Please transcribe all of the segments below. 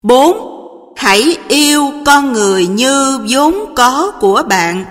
4. Hãy yêu con người như vốn có của bạn.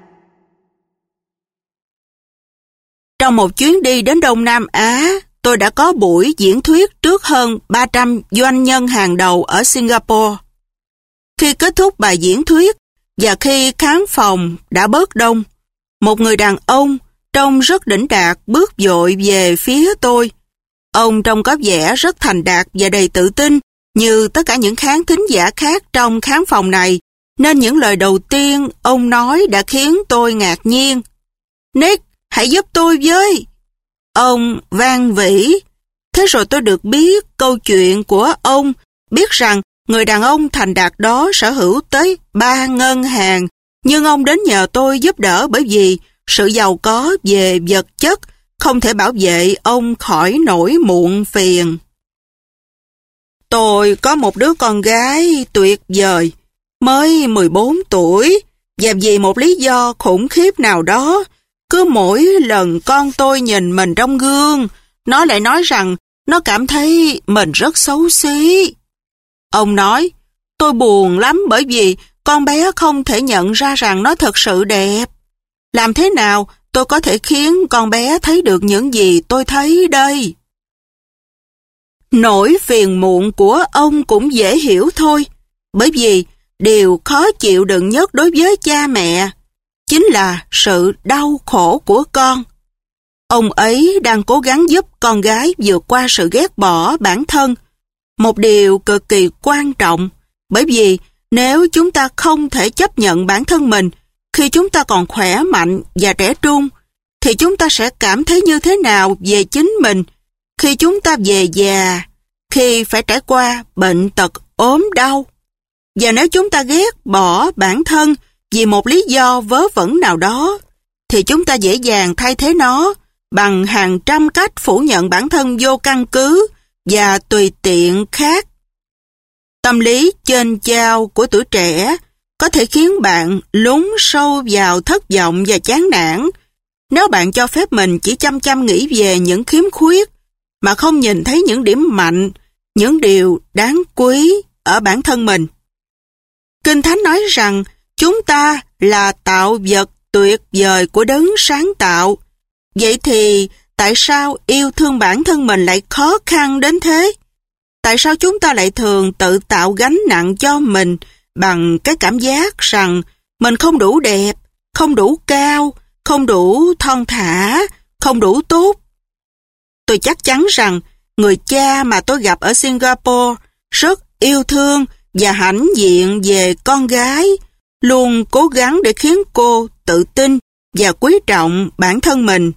Trong một chuyến đi đến Đông Nam Á, tôi đã có buổi diễn thuyết trước hơn 300 doanh nhân hàng đầu ở Singapore. Khi kết thúc bài diễn thuyết và khi khán phòng đã bớt đông, một người đàn ông trông rất đỉnh đạt bước vội về phía tôi. Ông trông có vẻ rất thành đạt và đầy tự tin như tất cả những khán thính giả khác trong khán phòng này, nên những lời đầu tiên ông nói đã khiến tôi ngạc nhiên. Nick, hãy giúp tôi với! Ông van vỉ. Thế rồi tôi được biết câu chuyện của ông, biết rằng người đàn ông thành đạt đó sở hữu tới 3 ngân hàng, nhưng ông đến nhờ tôi giúp đỡ bởi vì sự giàu có về vật chất không thể bảo vệ ông khỏi nỗi muộn phiền. Tôi có một đứa con gái tuyệt vời, mới 14 tuổi, và vì một lý do khủng khiếp nào đó, cứ mỗi lần con tôi nhìn mình trong gương, nó lại nói rằng nó cảm thấy mình rất xấu xí. Ông nói, tôi buồn lắm bởi vì con bé không thể nhận ra rằng nó thật sự đẹp. Làm thế nào tôi có thể khiến con bé thấy được những gì tôi thấy đây? Nỗi phiền muộn của ông cũng dễ hiểu thôi, bởi vì điều khó chịu đựng nhất đối với cha mẹ chính là sự đau khổ của con. Ông ấy đang cố gắng giúp con gái vượt qua sự ghét bỏ bản thân, một điều cực kỳ quan trọng, bởi vì nếu chúng ta không thể chấp nhận bản thân mình khi chúng ta còn khỏe mạnh và trẻ trung, thì chúng ta sẽ cảm thấy như thế nào về chính mình khi chúng ta về già, khi phải trải qua bệnh tật ốm đau. Và nếu chúng ta ghét bỏ bản thân vì một lý do vớ vẩn nào đó, thì chúng ta dễ dàng thay thế nó bằng hàng trăm cách phủ nhận bản thân vô căn cứ và tùy tiện khác. Tâm lý chênh chao của tuổi trẻ có thể khiến bạn lún sâu vào thất vọng và chán nản nếu bạn cho phép mình chỉ chăm chăm nghĩ về những khiếm khuyết mà không nhìn thấy những điểm mạnh, những điều đáng quý ở bản thân mình. Kinh Thánh nói rằng chúng ta là tạo vật tuyệt vời của Đấng sáng tạo. Vậy thì tại sao yêu thương bản thân mình lại khó khăn đến thế? Tại sao chúng ta lại thường tự tạo gánh nặng cho mình bằng cái cảm giác rằng mình không đủ đẹp, không đủ cao, không đủ thon thả, không đủ tốt? Tôi chắc chắn rằng người cha mà tôi gặp ở Singapore rất yêu thương và hãnh diện về con gái, luôn cố gắng để khiến cô tự tin và quý trọng bản thân mình.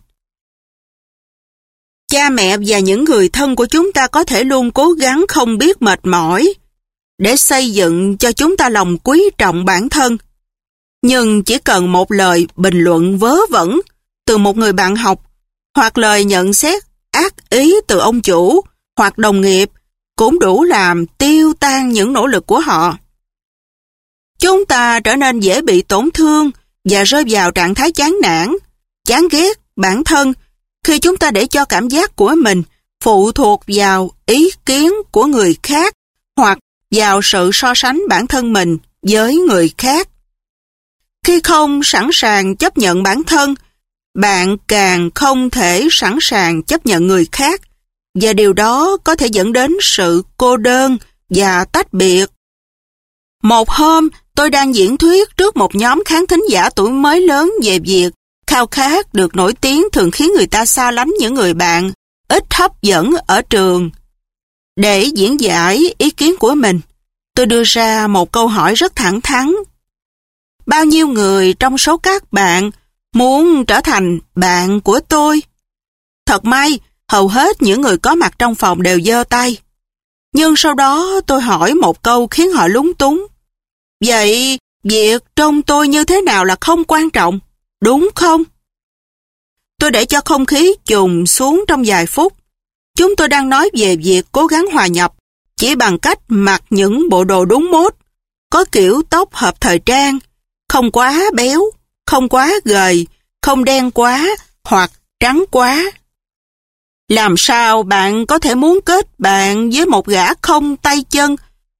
Cha mẹ và những người thân của chúng ta có thể luôn cố gắng không biết mệt mỏi để xây dựng cho chúng ta lòng quý trọng bản thân. Nhưng chỉ cần một lời bình luận vớ vẩn từ một người bạn học, hoặc lời nhận xét ác ý từ ông chủ hoặc đồng nghiệp cũng đủ làm tiêu tan những nỗ lực của họ. Chúng ta trở nên dễ bị tổn thương và rơi vào trạng thái chán nản, chán ghét bản thân khi chúng ta để cho cảm giác của mình phụ thuộc vào ý kiến của người khác hoặc vào sự so sánh bản thân mình với người khác. Khi không sẵn sàng chấp nhận bản thân, bạn càng không thể sẵn sàng chấp nhận người khác, và điều đó có thể dẫn đến sự cô đơn và tách biệt. Một hôm, tôi đang diễn thuyết trước một nhóm khán thính giả tuổi mới lớn về việc khao khát được nổi tiếng thường khiến người ta xa lánh những người bạn ít hấp dẫn ở trường. Để diễn giải ý kiến của mình, tôi đưa ra một câu hỏi rất thẳng thắn. Bao nhiêu người trong số các bạn muốn trở thành bạn của tôi? Thật may, hầu hết những người có mặt trong phòng đều giơ tay. Nhưng sau đó tôi hỏi một câu khiến họ lúng túng. Vậy, việc trông tôi như thế nào là không quan trọng, đúng không? Tôi để cho không khí chùng xuống trong vài phút. Chúng tôi đang nói về việc cố gắng hòa nhập chỉ bằng cách mặc những bộ đồ đúng mốt, có kiểu tóc hợp thời trang, không quá béo, không quá gầy, không đen quá hoặc trắng quá. Làm sao bạn có thể muốn kết bạn với một gã không tay chân,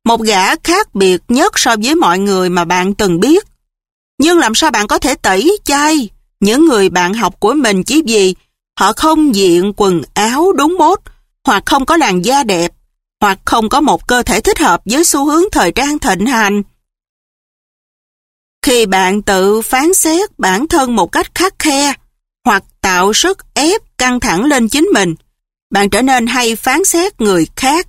một gã khác biệt nhất so với mọi người mà bạn từng biết. Nhưng làm sao bạn có thể tẩy chay những người bạn học của mình chỉ vì họ không diện quần áo đúng mốt, hoặc không có làn da đẹp, hoặc không có một cơ thể thích hợp với xu hướng thời trang thịnh hành? Khi bạn tự phán xét bản thân một cách khắt khe, hoặc tạo sức ép căng thẳng lên chính mình, bạn trở nên hay phán xét người khác.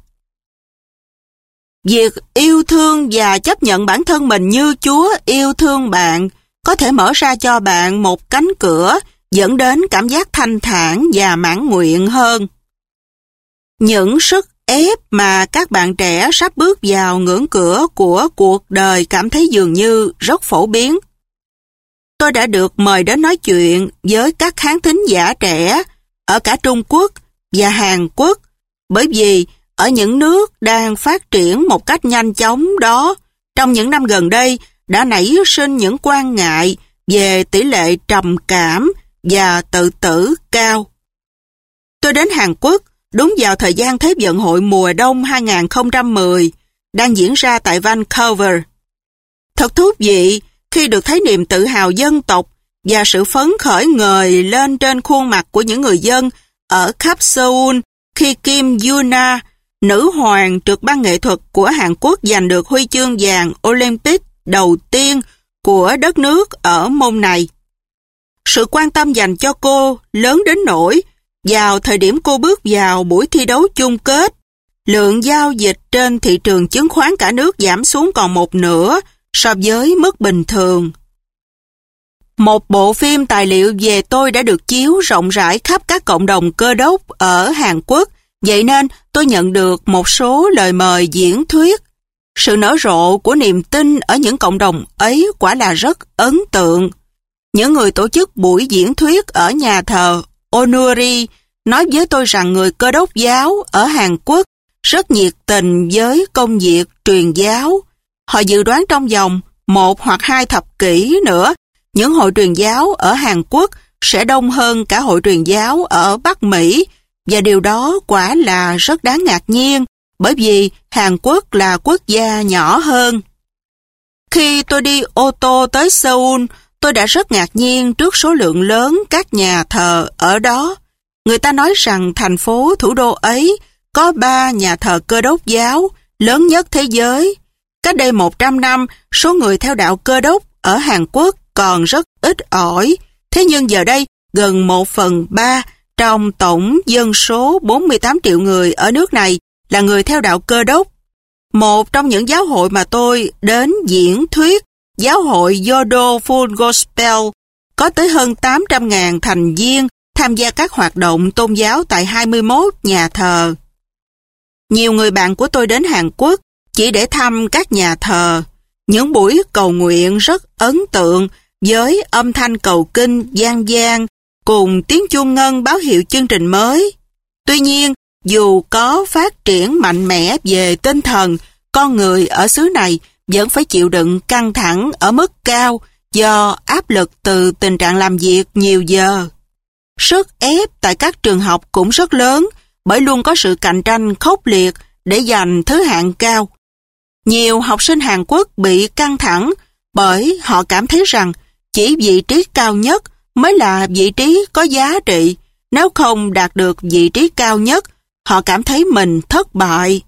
Việc yêu thương và chấp nhận bản thân mình như Chúa yêu thương bạn có thể mở ra cho bạn một cánh cửa dẫn đến cảm giác thanh thản và mãn nguyện hơn. Những sức ép mà các bạn trẻ sắp bước vào ngưỡng cửa của cuộc đời cảm thấy dường như rất phổ biến. Tôi đã được mời đến nói chuyện với các khán thính giả trẻ ở cả Trung Quốc và Hàn Quốc, bởi vì ở những nước đang phát triển một cách nhanh chóng đó, trong những năm gần đây đã nảy sinh những quan ngại về tỷ lệ trầm cảm và tự tử cao. Tôi đến Hàn Quốc đúng vào thời gian Thế vận hội mùa đông 2010 đang diễn ra tại Vancouver. Thật thú vị khi được thấy niềm tự hào dân tộc và sự phấn khởi ngời lên trên khuôn mặt của những người dân ở khắp Seoul khi Kim Yuna, nữ hoàng trượt băng nghệ thuật của Hàn Quốc, giành được huy chương vàng Olympic đầu tiên của đất nước ở môn này. Sự quan tâm dành cho cô lớn đến nỗi vào thời điểm cô bước vào buổi thi đấu chung kết, lượng giao dịch trên thị trường chứng khoán cả nước giảm xuống còn một nửa so với mức bình thường. Một bộ phim tài liệu về tôi đã được chiếu rộng rãi khắp các cộng đồng Cơ đốc ở Hàn Quốc, vậy nên tôi nhận được một số lời mời diễn thuyết. Sự nở rộ của niềm tin ở những cộng đồng ấy quả là rất ấn tượng. Những người tổ chức buổi diễn thuyết ở nhà thờ Onuri nói với tôi rằng người Cơ đốc giáo ở Hàn Quốc rất nhiệt tình với công việc truyền giáo. Họ dự đoán trong vòng 1 hoặc 2 thập kỷ nữa, những hội truyền giáo ở Hàn Quốc sẽ đông hơn cả hội truyền giáo ở Bắc Mỹ, và điều đó quả là rất đáng ngạc nhiên, bởi vì Hàn Quốc là quốc gia nhỏ hơn. Khi tôi đi ô tô tới Seoul, tôi đã rất ngạc nhiên trước số lượng lớn các nhà thờ ở đó. Người ta nói rằng thành phố thủ đô ấy có 3 nhà thờ Cơ đốc giáo lớn nhất thế giới. Cách đây 100 năm, số người theo đạo Cơ đốc ở Hàn Quốc còn rất ít ỏi. Thế nhưng giờ đây, gần 1/3 trong tổng dân số 48 triệu người ở nước này là người theo đạo Cơ đốc. Một trong những giáo hội mà tôi đến diễn thuyết, giáo hội Yodo Full Gospel, có tới hơn 800.000 thành viên tham gia các hoạt động tôn giáo tại 21 nhà thờ. Nhiều người bạn của tôi đến Hàn Quốc chỉ để thăm các nhà thờ. Những buổi cầu nguyện rất ấn tượng với âm thanh cầu kinh vang vang cùng tiếng chuông ngân báo hiệu chương trình mới. Tuy nhiên, dù có phát triển mạnh mẽ về tinh thần, con người ở xứ này vẫn phải chịu đựng căng thẳng ở mức cao do áp lực từ tình trạng làm việc nhiều giờ. Sức ép tại các trường học cũng rất lớn bởi luôn có sự cạnh tranh khốc liệt để giành thứ hạng cao. Nhiều học sinh Hàn Quốc bị căng thẳng bởi họ cảm thấy rằng chỉ vị trí cao nhất mới là vị trí có giá trị. Nếu không đạt được vị trí cao nhất, họ cảm thấy mình thất bại.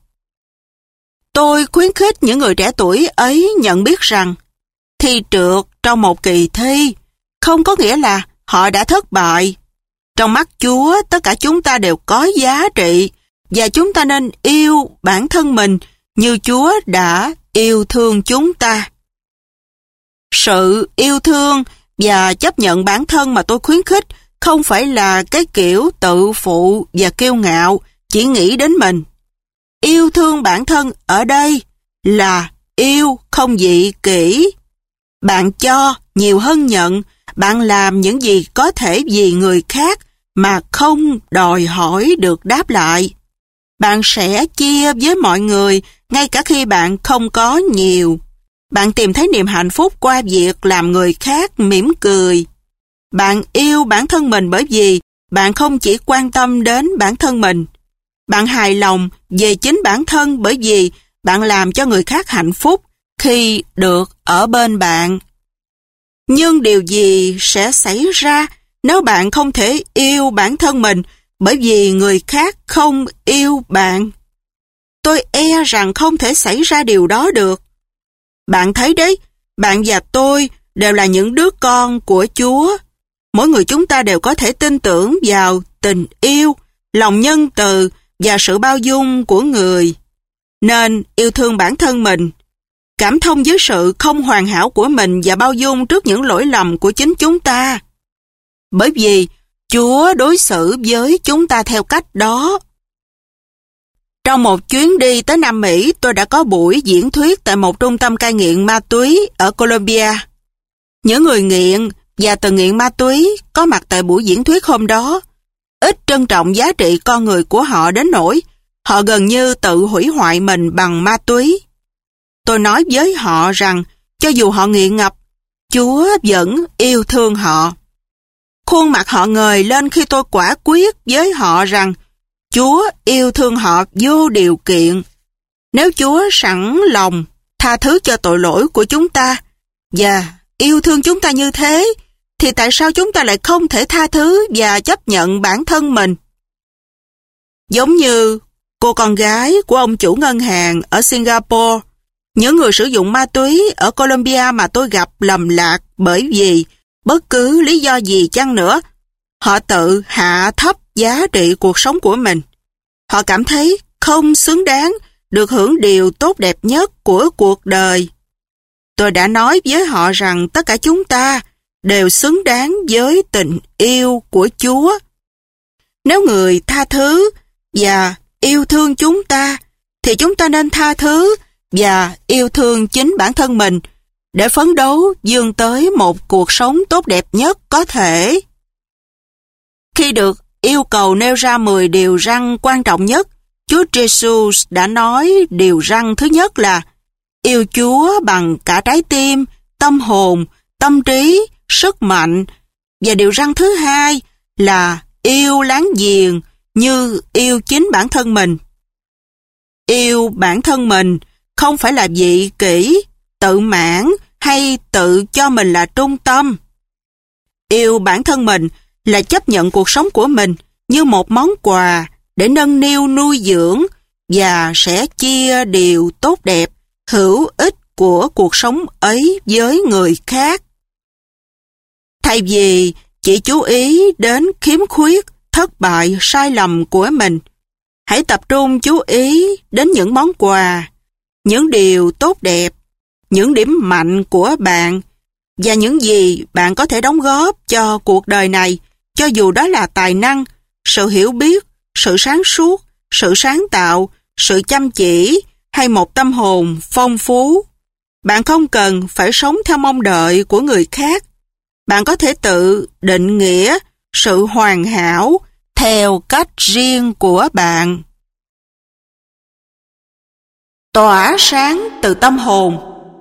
Tôi khuyến khích những người trẻ tuổi ấy nhận biết rằng thi trượt trong một kỳ thi không có nghĩa là họ đã thất bại. Trong mắt Chúa, tất cả chúng ta đều có giá trị và chúng ta nên yêu bản thân mình như Chúa đã yêu thương chúng ta. Sự yêu thương và chấp nhận bản thân mà tôi khuyến khích không phải là cái kiểu tự phụ và kiêu ngạo, chỉ nghĩ đến mình. Yêu thương bản thân ở đây là yêu không dị kỷ. Bạn cho nhiều hơn nhận, bạn làm những gì có thể vì người khác mà không đòi hỏi được đáp lại. Bạn sẽ chia với mọi người ngay cả khi bạn không có nhiều. Bạn tìm thấy niềm hạnh phúc qua việc làm người khác mỉm cười. Bạn yêu bản thân mình bởi vì bạn không chỉ quan tâm đến bản thân mình. Bạn hài lòng về chính bản thân bởi vì bạn làm cho người khác hạnh phúc khi được ở bên bạn. Nhưng điều gì sẽ xảy ra nếu bạn không thể yêu bản thân mình bởi vì người khác không yêu bạn? Tôi e rằng không thể xảy ra điều đó được. Bạn thấy đấy, bạn và tôi đều là những đứa con của Chúa. Mỗi người chúng ta đều có thể tin tưởng vào tình yêu, lòng nhân từ và sự bao dung của người. Nên yêu thương bản thân mình, cảm thông với sự không hoàn hảo của mình và bao dung trước những lỗi lầm của chính chúng ta. Bởi vì Chúa đối xử với chúng ta theo cách đó. Trong một chuyến đi tới Nam Mỹ, tôi đã có buổi diễn thuyết tại một trung tâm cai nghiện ma túy ở Colombia. Những người nghiện và từng nghiện ma túy có mặt tại buổi diễn thuyết hôm đó ít trân trọng giá trị con người của họ đến nỗi họ gần như tự hủy hoại mình bằng ma túy. Tôi nói với họ rằng cho dù họ nghiện ngập, Chúa vẫn yêu thương họ. Khuôn mặt họ ngời lên khi tôi quả quyết với họ rằng Chúa yêu thương họ vô điều kiện. Nếu Chúa sẵn lòng tha thứ cho tội lỗi của chúng ta và yêu thương chúng ta như thế, thì tại sao chúng ta lại không thể tha thứ và chấp nhận bản thân mình? Giống như cô con gái của ông chủ ngân hàng ở Singapore, những người sử dụng ma túy ở Colombia mà tôi gặp lầm lạc bởi vì bất cứ lý do gì chăng nữa, họ tự hạ thấp giá trị cuộc sống của mình. Họ cảm thấy không xứng đáng được hưởng điều tốt đẹp nhất của cuộc đời. Tôi đã nói với họ rằng tất cả chúng ta đều xứng đáng với tình yêu của Chúa. Nếu người tha thứ và yêu thương chúng ta, thì chúng ta nên tha thứ và yêu thương chính bản thân mình để phấn đấu vươn tới một cuộc sống tốt đẹp nhất có thể. Khi được yêu cầu nêu ra 10 điều răn quan trọng nhất, Chúa Giêsu đã nói điều răn thứ nhất là yêu Chúa bằng cả trái tim, tâm hồn, tâm trí, sức mạnh. Và điều răn thứ hai là yêu láng giềng như yêu chính bản thân mình. Yêu bản thân mình không phải là vị kỷ, tự mãn hay tự cho mình là trung tâm. Yêu bản thân mình là chấp nhận cuộc sống của mình như một món quà để nâng niu nuôi dưỡng và sẽ chia điều tốt đẹp, hữu ích của cuộc sống ấy với người khác. Thay vì chỉ chú ý đến khiếm khuyết, thất bại, sai lầm của mình, hãy tập trung chú ý đến những món quà, những điều tốt đẹp, những điểm mạnh của bạn và những gì bạn có thể đóng góp cho cuộc đời này, cho dù đó là tài năng, sự hiểu biết, sự sáng suốt, sự sáng tạo, sự chăm chỉ hay một tâm hồn phong phú. Bạn không cần phải sống theo mong đợi của người khác. Bạn có thể tự định nghĩa sự hoàn hảo theo cách riêng của bạn. Tỏa sáng từ tâm hồn.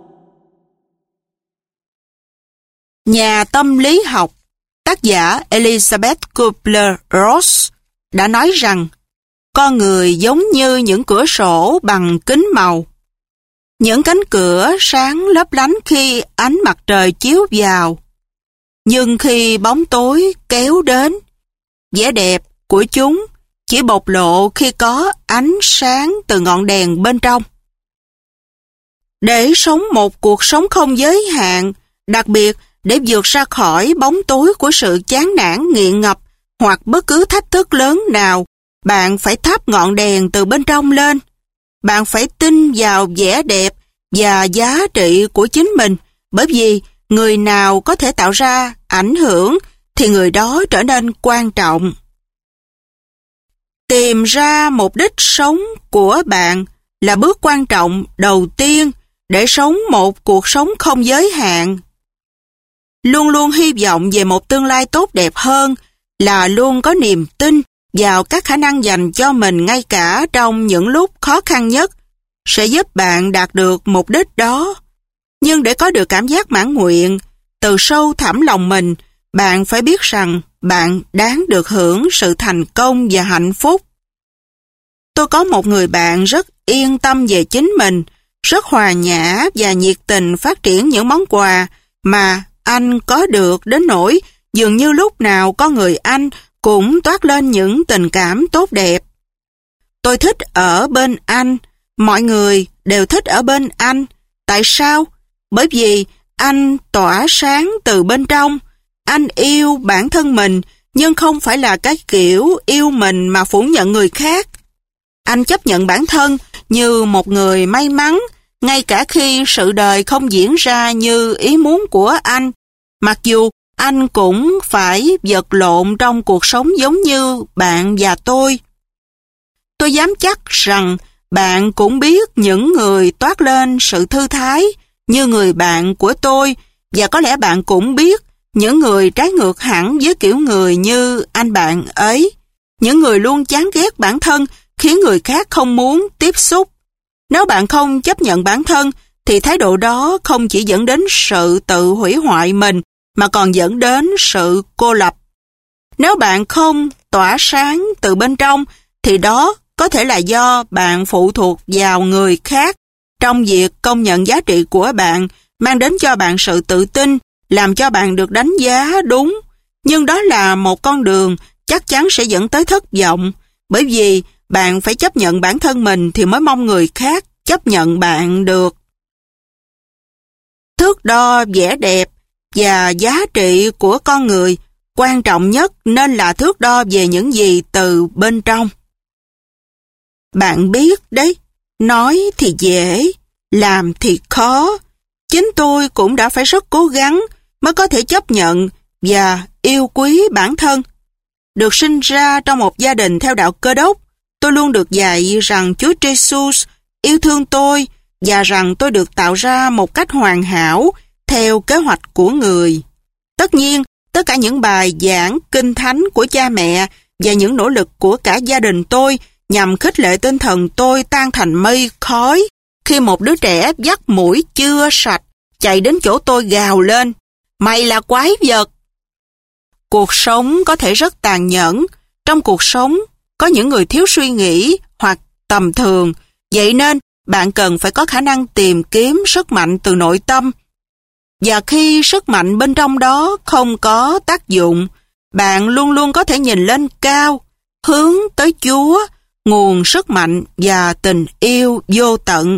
Nhà tâm lý học, tác giả Elizabeth Kubler-Ross đã nói rằng con người giống như những cửa sổ bằng kính màu. Những cánh cửa sáng lấp lánh khi ánh mặt trời chiếu vào. Nhưng khi bóng tối kéo đến, vẻ đẹp của chúng chỉ bộc lộ khi có ánh sáng từ ngọn đèn bên trong. Để sống một cuộc sống không giới hạn, đặc biệt để vượt ra khỏi bóng tối của sự chán nản nghiện ngập hoặc bất cứ thách thức lớn nào, bạn phải thắp ngọn đèn từ bên trong lên. Bạn phải tin vào vẻ đẹp và giá trị của chính mình, bởi vì người nào có thể tạo ra ảnh hưởng thì người đó trở nên quan trọng. Tìm ra mục đích sống của bạn là bước quan trọng đầu tiên để sống một cuộc sống không giới hạn. Luôn luôn hy vọng về một tương lai tốt đẹp hơn là luôn có niềm tin vào các khả năng dành cho mình ngay cả trong những lúc khó khăn nhất sẽ giúp bạn đạt được mục đích đó. Nhưng để có được cảm giác mãn nguyện, từ sâu thẳm lòng mình, bạn phải biết rằng bạn đáng được hưởng sự thành công và hạnh phúc. tôi có một người bạn rất yên tâm về chính mình, rất hòa nhã và nhiệt tình phát triển những món quà mà anh có được đến nỗi dường như lúc nào con người anh cũng toát lên những tình cảm tốt đẹp. Tôi thích ở bên anh, mọi người đều thích ở bên anh. Tại sao? Bởi vì anh tỏa sáng từ bên trong. Anh yêu bản thân mình, nhưng không phải là cái kiểu yêu mình mà phủ nhận người khác. Anh chấp nhận bản thân như một người may mắn, ngay cả khi sự đời không diễn ra như ý muốn của anh. Mặc dù anh cũng phải vật lộn trong cuộc sống giống như bạn và tôi. Tôi dám chắc rằng bạn cũng biết những người toát lên sự thư thái như người bạn của tôi, và có lẽ bạn cũng biết những người trái ngược hẳn với kiểu người như anh bạn ấy. Những người luôn chán ghét bản thân khiến người khác không muốn tiếp xúc. Nếu bạn không chấp nhận bản thân thì thái độ đó không chỉ dẫn đến sự tự hủy hoại mình mà còn dẫn đến sự cô lập. Nếu bạn không tỏa sáng từ bên trong thì đó có thể là do bạn phụ thuộc vào người khác trong việc công nhận giá trị của bạn, mang đến cho bạn sự tự tin, làm cho bạn được đánh giá đúng. Nhưng đó là một con đường chắc chắn sẽ dẫn tới thất vọng, bởi vì bạn phải chấp nhận bản thân mình thì mới mong người khác chấp nhận bạn được. Thước đo vẻ đẹp và giá trị của con người quan trọng nhất nên là thước đo về những gì từ bên trong. Bạn biết đấy, nói thì dễ, làm thì khó. Chính tôi cũng đã phải rất cố gắng mới có thể chấp nhận và yêu quý bản thân. Được sinh ra trong một gia đình theo đạo Cơ đốc, tôi luôn được dạy rằng Chúa Jesus yêu thương tôi và rằng tôi được tạo ra một cách hoàn hảo theo kế hoạch của người. Tất nhiên, tất cả những bài giảng kinh thánh của cha mẹ và những nỗ lực của cả gia đình tôi nhằm khích lệ tinh thần tôi tan thành mây khói khi một đứa trẻ dắt mũi chưa sạch chạy đến chỗ tôi gào lên: "Mày là quái vật!" Cuộc sống có thể rất tàn nhẫn. Trong cuộc sống có những người thiếu suy nghĩ hoặc tầm thường, vậy nên bạn cần phải có khả năng tìm kiếm sức mạnh từ nội tâm. Và khi sức mạnh bên trong đó không có tác dụng, bạn luôn luôn có thể nhìn lên cao, hướng tới Chúa, nguồn sức mạnh và tình yêu vô tận.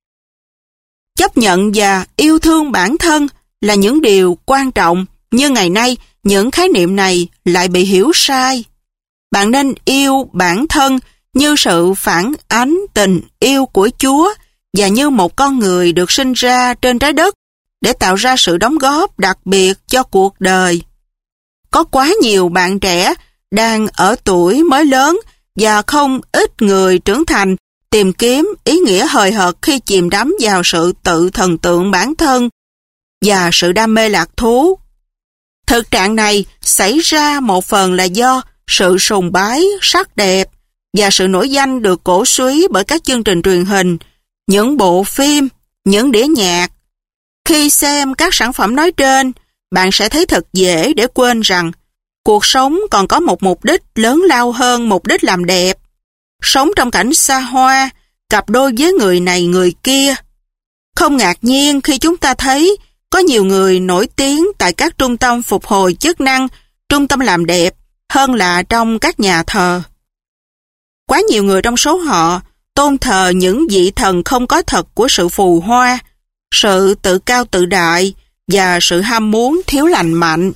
Chấp nhận và yêu thương bản thân là những điều quan trọng, nhưng ngày nay những khái niệm này lại bị hiểu sai. Bạn nên yêu bản thân như sự phản ánh tình yêu của Chúa và như một con người được sinh ra trên trái đất để tạo ra sự đóng góp đặc biệt cho cuộc đời. Có quá nhiều bạn trẻ đang ở tuổi mới lớn và không ít người trưởng thành tìm kiếm ý nghĩa hời hợt khi chìm đắm vào sự tự thần tượng bản thân và sự đam mê lạc thú. Thực trạng này xảy ra một phần là do sự sùng bái sắc đẹp và sự nổi danh được cổ suý bởi các chương trình truyền hình, những bộ phim, những đĩa nhạc. Khi xem các sản phẩm nói trên, bạn sẽ thấy thật dễ để quên rằng cuộc sống còn có một mục đích lớn lao hơn mục đích làm đẹp. Sống trong cảnh xa hoa, cặp đôi với người này người kia. Không ngạc nhiên khi chúng ta thấy có nhiều người nổi tiếng tại các trung tâm phục hồi chức năng, trung tâm làm đẹp hơn là trong các nhà thờ. Quá nhiều người trong số họ tôn thờ những vị thần không có thật của sự phù hoa, sự tự cao tự đại và sự ham muốn thiếu lành mạnh.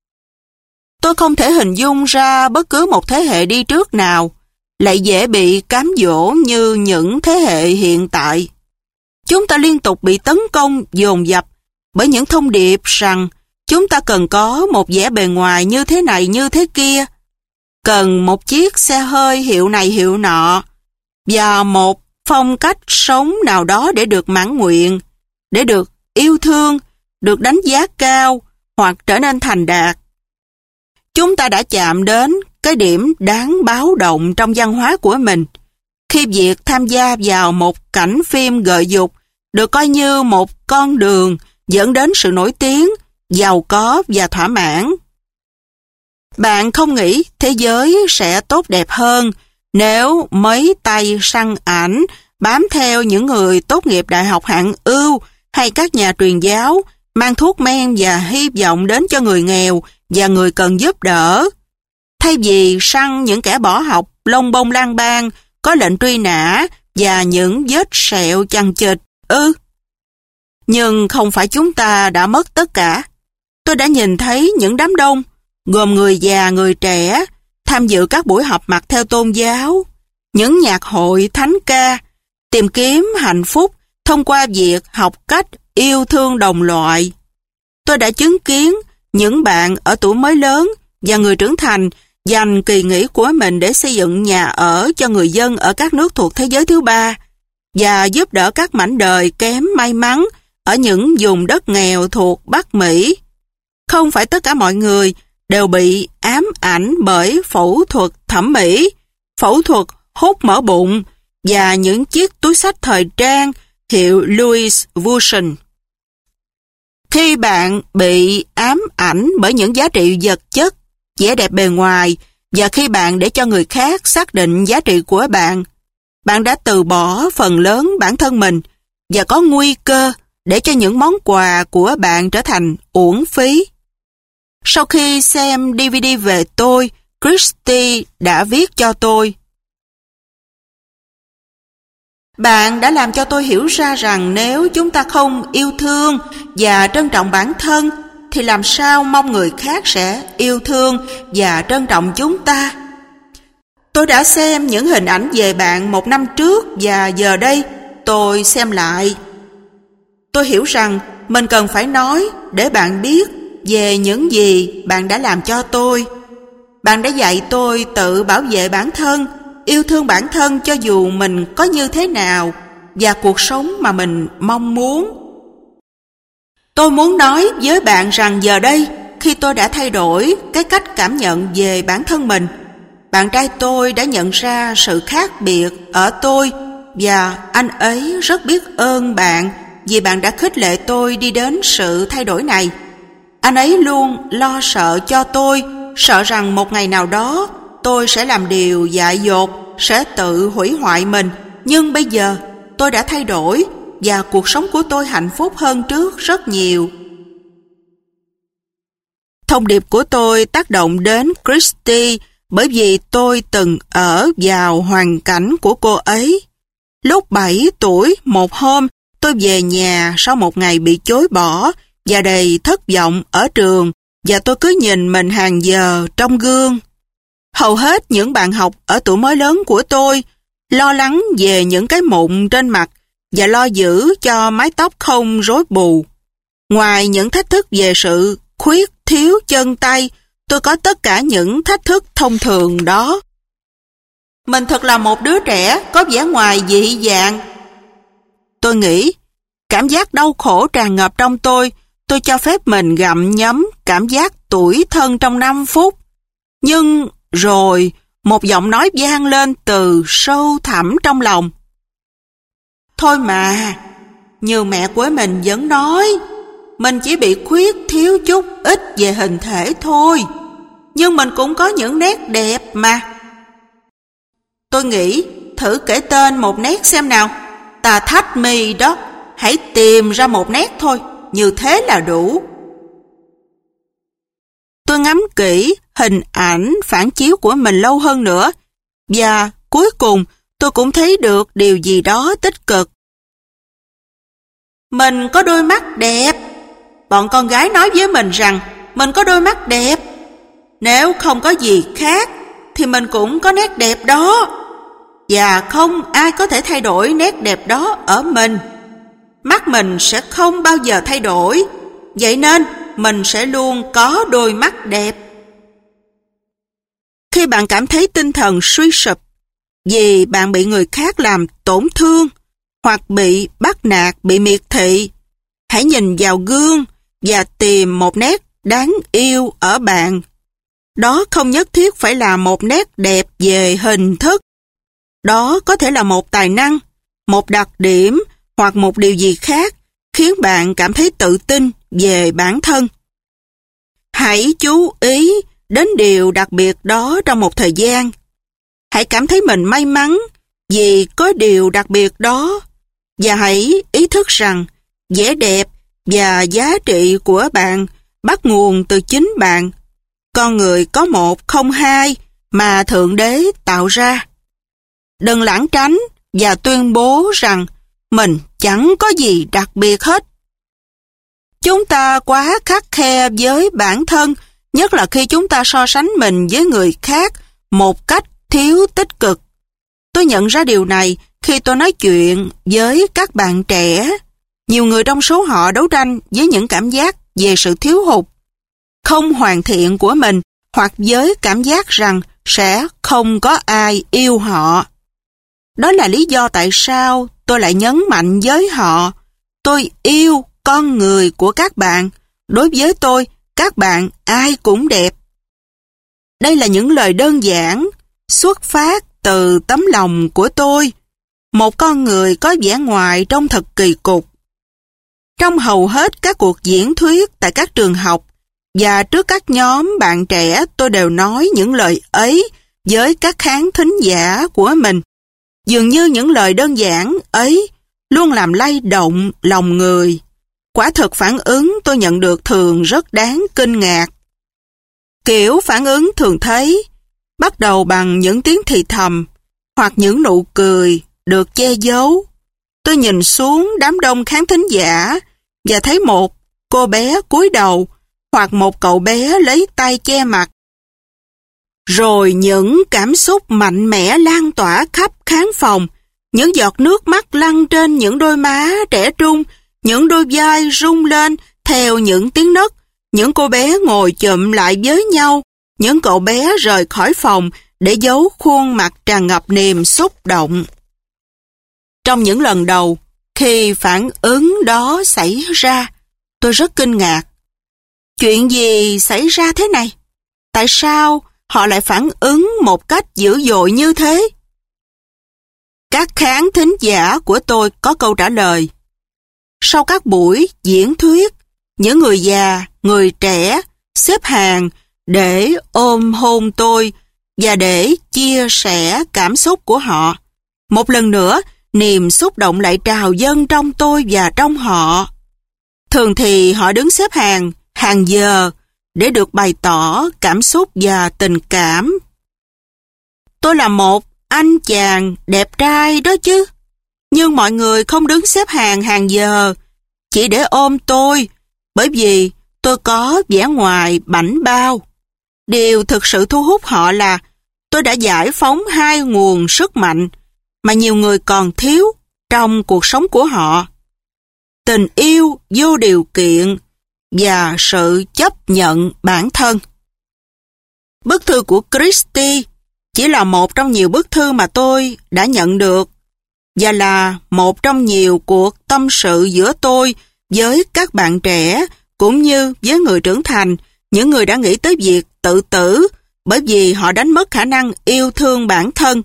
Tôi không thể hình dung ra bất cứ một thế hệ đi trước nào lại dễ bị cám dỗ như những thế hệ hiện tại. Chúng ta liên tục bị tấn công dồn dập bởi những thông điệp rằng chúng ta cần có một vẻ bề ngoài như thế này như thế kia, cần một chiếc xe hơi hiệu này hiệu nọ và một phong cách sống nào đó để được mãn nguyện, để được yêu thương, được đánh giá cao hoặc trở nên thành đạt. Chúng ta đã chạm đến cái điểm đáng báo động trong văn hóa của mình khi việc tham gia vào một cảnh phim gợi dục được coi như một con đường dẫn đến sự nổi tiếng, giàu có và thỏa mãn. Bạn không nghĩ thế giới sẽ tốt đẹp hơn Nếu mấy tay săn ảnh bám theo những người tốt nghiệp đại học hạng ưu hay các nhà truyền giáo, mang thuốc men và hy vọng đến cho người nghèo và người cần giúp đỡ, thay vì săn những kẻ bỏ học, lông bông lang bang, có lệnh truy nã và những vết sẹo chằng chịt Nhưng không phải chúng ta đã mất tất cả. Tôi đã nhìn thấy những đám đông, gồm người già, người trẻ, tham dự các buổi họp mặt theo tôn giáo, những nhạc hội, thánh ca, tìm kiếm hạnh phúc thông qua việc học cách yêu thương đồng loại. Tôi đã chứng kiến những bạn ở tuổi mới lớn và người trưởng thành dành kỳ nghỉ của mình để xây dựng nhà ở cho người dân ở các nước thuộc thế giới thứ ba và giúp đỡ các mảnh đời kém may mắn ở những vùng đất nghèo thuộc Bắc Mỹ. Không phải tất cả mọi người đều bị ám ảnh bởi phẫu thuật thẩm mỹ, phẫu thuật hút mỡ bụng và những chiếc túi xách thời trang hiệu Louis Vuitton. Khi bạn bị ám ảnh bởi những giá trị vật chất, vẻ đẹp bề ngoài, và khi bạn để cho người khác xác định giá trị của bạn, bạn đã từ bỏ phần lớn bản thân mình và có nguy cơ để cho những món quà của bạn trở thành uổng phí. Sau khi xem DVD về tôi, Christy đã viết cho tôi: Bạn đã làm cho tôi hiểu ra rằng nếu chúng ta không yêu thương và trân trọng bản thân, thì làm sao mong người khác sẽ yêu thương và trân trọng chúng ta. Tôi đã xem những hình ảnh về bạn 1 năm trước và giờ đây tôi xem lại. Tôi hiểu rằng mình cần phải nói để bạn biết về những gì bạn đã làm cho tôi. Bạn đã dạy tôi tự bảo vệ bản thân, yêu thương bản thân cho dù mình có như thế nào và cuộc sống mà mình mong muốn. Tôi muốn nói với bạn rằng giờ đây, khi tôi đã thay đổi cái cách cảm nhận về bản thân mình, bạn trai tôi đã nhận ra sự khác biệt ở tôi và anh ấy rất biết ơn bạn vì bạn đã khích lệ tôi đi đến sự thay đổi này. Anh ấy luôn lo sợ cho tôi, sợ rằng một ngày nào đó tôi sẽ làm điều dại dột, sẽ tự hủy hoại mình. Nhưng bây giờ tôi đã thay đổi và cuộc sống của tôi hạnh phúc hơn trước rất nhiều. Thông điệp của tôi tác động đến Christy bởi vì tôi từng ở vào hoàn cảnh của cô ấy. Lúc 7 tuổi, một hôm, tôi về nhà sau một ngày bị chối bỏ và đầy thất vọng ở trường, và tôi cứ nhìn mình hàng giờ trong gương. Hầu hết những bạn học ở tuổi mới lớn của tôi lo lắng về những cái mụn trên mặt và lo giữ cho mái tóc không rối bù. Ngoài những thách thức về sự khuyết thiếu chân tay, tôi có tất cả những thách thức thông thường đó. Mình thật là một đứa trẻ có vẻ ngoài dị dạng. Tôi nghĩ, cảm giác đau khổ tràn ngập trong tôi cho phép mình gặm nhấm cảm giác tủi thân trong 5 phút. Nhưng rồi, một giọng nói vang lên từ sâu thẳm trong lòng. Thôi mà, như mẹ của mình vẫn nói, mình chỉ bị khuyết thiếu chút ít về hình thể thôi, nhưng mình cũng có những nét đẹp mà. Tôi nghĩ, thử kể tên một nét xem nào. Ta thách mì đó, hãy tìm ra một nét thôi, như thế là đủ. Tôi ngắm kỹ hình ảnh phản chiếu của mình lâu hơn nữa, và cuối cùng tôi cũng thấy được điều gì đó tích cực. Mình có đôi mắt đẹp. Bọn con gái nói với mình rằng mình có đôi mắt đẹp. Nếu không có gì khác thì mình cũng có nét đẹp đó. Và không ai có thể thay đổi nét đẹp đó ở mình. Mắt mình sẽ không bao giờ thay đổi. Vậy nên mình sẽ luôn có đôi mắt đẹp. Khi bạn cảm thấy tinh thần suy sụp vì bạn bị người khác làm tổn thương hoặc bị bắt nạt, bị miệt thị, hãy nhìn vào gương và tìm một nét đáng yêu ở bạn. Đó không nhất thiết phải là một nét đẹp về hình thức. Đó có thể là một tài năng, một đặc điểm hoặc một điều gì khác khiến bạn cảm thấy tự tin về bản thân. Hãy chú ý đến điều đặc biệt đó trong một thời gian. Hãy cảm thấy mình may mắn vì có điều đặc biệt đó. Và hãy ý thức rằng vẻ đẹp và giá trị của bạn bắt nguồn từ chính bạn. Con người có một không hai mà Thượng Đế tạo ra. Đừng lảng tránh và tuyên bố rằng mình chẳng có gì đặc biệt hết. Chúng ta quá khắt khe với bản thân, nhất là khi chúng ta so sánh mình với người khác một cách thiếu tích cực. Tôi nhận ra điều này khi tôi nói chuyện với các bạn trẻ. Nhiều người trong số họ đấu tranh với những cảm giác về sự thiếu hụt, không hoàn thiện của mình, hoặc với cảm giác rằng sẽ không có ai yêu họ. Đó là lý do tại sao tôi lại nhấn mạnh với họ, tôi yêu con người của các bạn. Đối với tôi, các bạn ai cũng đẹp. Đây là những lời đơn giản, xuất phát từ tấm lòng của tôi. Một con người có vẻ ngoài trông thật kỳ cục. Trong hầu hết các cuộc diễn thuyết tại các trường học và trước các nhóm bạn trẻ, tôi đều nói những lời ấy với các khán thính giả của mình. Dường như những lời đơn giản ấy luôn làm lay động lòng người. Quả thực phản ứng tôi nhận được thường rất đáng kinh ngạc. Kiểu phản ứng thường thấy bắt đầu bằng những tiếng thì thầm hoặc những nụ cười được che giấu. Tôi nhìn xuống đám đông khán thính giả và thấy một cô bé cúi đầu hoặc một cậu bé lấy tay che mặt. Rồi những cảm xúc mạnh mẽ lan tỏa khắp khán phòng, những giọt nước mắt lăn trên những đôi má trẻ trung, những đôi vai rung lên theo những tiếng nấc, những cô bé ngồi chụm lại với nhau, những cậu bé rời khỏi phòng để giấu khuôn mặt tràn ngập niềm xúc động. Trong những lần đầu, khi phản ứng đó xảy ra, tôi rất kinh ngạc. Chuyện gì xảy ra thế này? Tại sao họ lại phản ứng một cách dữ dội như thế? Các khán thính giả của tôi có câu trả lời. Sau các buổi diễn thuyết, những người già, người trẻ xếp hàng để ôm hôn tôi và để chia sẻ cảm xúc của họ. Một lần nữa, niềm xúc động lại trào dâng trong tôi và trong họ. Thường thì họ đứng xếp hàng giờ để được bày tỏ cảm xúc và tình cảm. Tôi là một anh chàng đẹp trai đó chứ. Nhưng mọi người không đứng xếp hàng giờ chỉ để ôm tôi, bởi vì tôi có vẻ ngoài bảnh bao. Điều thực sự thu hút họ là tôi đã giải phóng hai nguồn sức mạnh mà nhiều người còn thiếu trong cuộc sống của họ. Tình yêu vô điều kiện và sự chấp nhận bản thân. Bức thư của Christy chỉ là một trong nhiều bức thư mà tôi đã nhận được và là một trong nhiều cuộc tâm sự giữa tôi với các bạn trẻ cũng như với người trưởng thành, những người đã nghĩ tới việc tự tử bởi vì họ đánh mất khả năng yêu thương bản thân.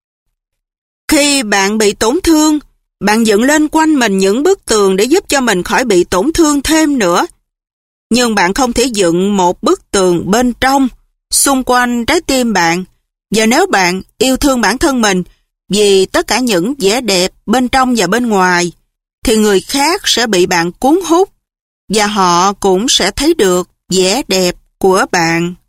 Khi bạn bị tổn thương, bạn dựng lên quanh mình những bức tường để giúp cho mình khỏi bị tổn thương thêm nữa. Nhưng bạn không thể dựng một bức tường bên trong, xung quanh trái tim bạn. Và nếu bạn yêu thương bản thân mình vì tất cả những vẻ đẹp bên trong và bên ngoài, thì người khác sẽ bị bạn cuốn hút và họ cũng sẽ thấy được vẻ đẹp của bạn.